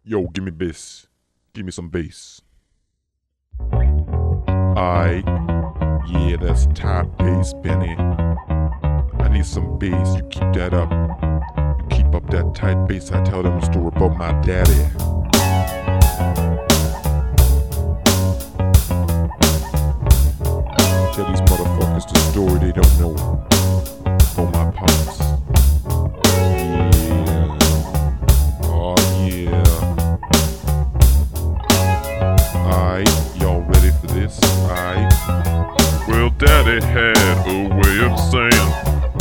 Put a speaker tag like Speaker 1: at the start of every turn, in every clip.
Speaker 1: Yo, give me bass. Give me some bass. Aight. Yeah, that's tight bass, Benny. I need some bass. You keep that up. You keep up that tight bass. I tell them a story about my daddy. Tell these motherfuckers the story they don't know about my pops. Yeah. Oh yeah. Aight, y'all ready for this? Aight.
Speaker 2: Well, Daddy had a way of saying,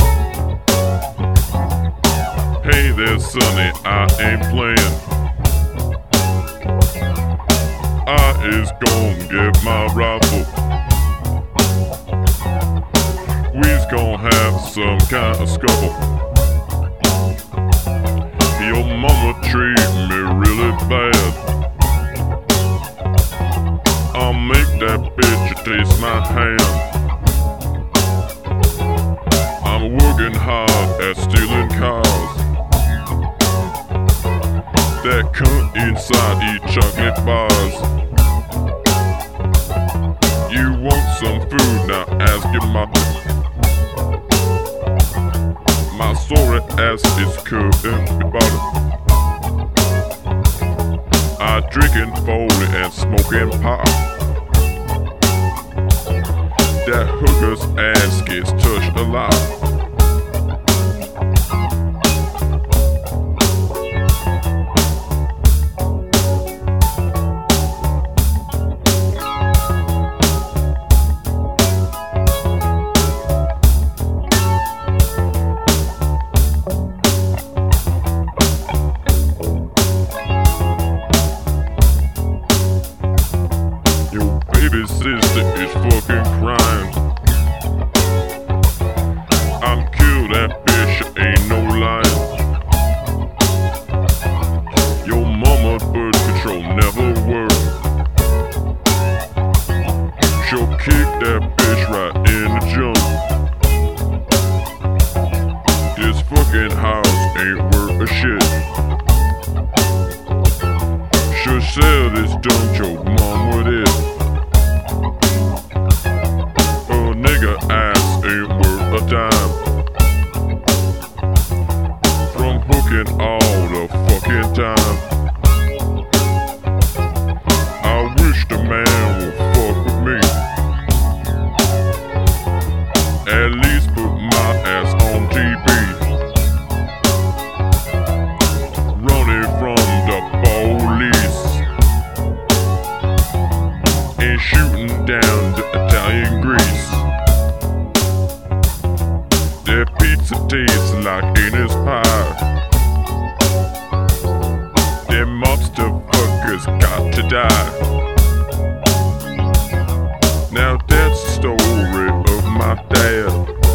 Speaker 2: hey there, sonny, I ain't playing. I is gon' get my rifle. We's gon' have some kind of scuffle. Your mama treat me really bad. I'll make that bitch taste my hand. I'm working hard at stealing cars that come inside eat chocolate bars. You want some food, now ask your mother. My sorry ass is cooked in butter. I drinking 40 and smoking pot. That hooker's ass gets touched a lot. Baby sister is fucking crying. I'm killed, that bitch ain't no lying. Your mama's birth control never worked. She'll kick that bitch right in the junk. This fucking house ain't worth a shit. She'll sell this dumb joke, mom with it. Ass ain't worth a dime. From hooking all the fucking time. I wish the man would fuck with me. At least put my ass on TV. Running from the police and shooting down the Italian grease. That pizza tastes like anus pie. Them mobster fuckers got to die. Now that's the story of my dad.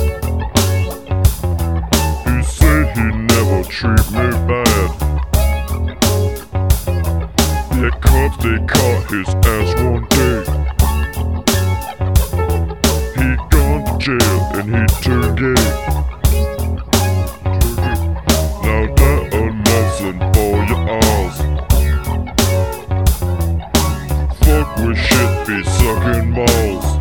Speaker 2: He said he never treat me bad. The cops, they caught his ass one day. He gone to jail and he turned gay. Now that a lesson for your alls. Fuck with shit, be sucking balls.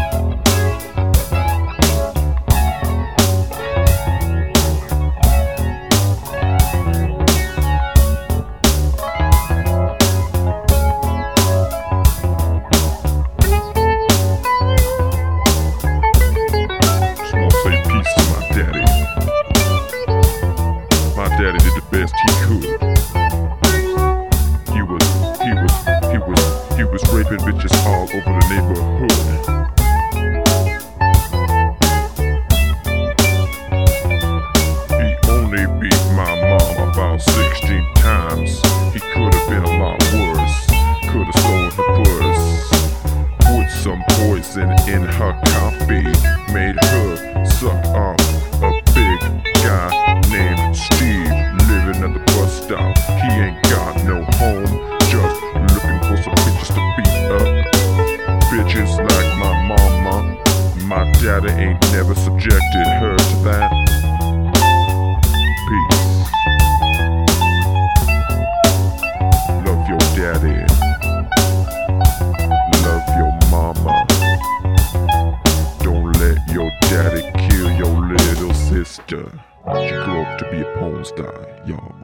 Speaker 2: Daddy did the best he could. He was raping bitches all over the neighborhood. He only beat my mom about 16 times. He could have been a lot worse. Could have stolen her purse. Put some poison in her coffee. Made her suck off a big guy named Steve, living at the bus stop. He ain't got no home, just looking for some bitches to beat up. Bitches like my mama. My daddy ain't never subjected her to that. Peace.
Speaker 1: sister. She grew up to be a porn star, y'all.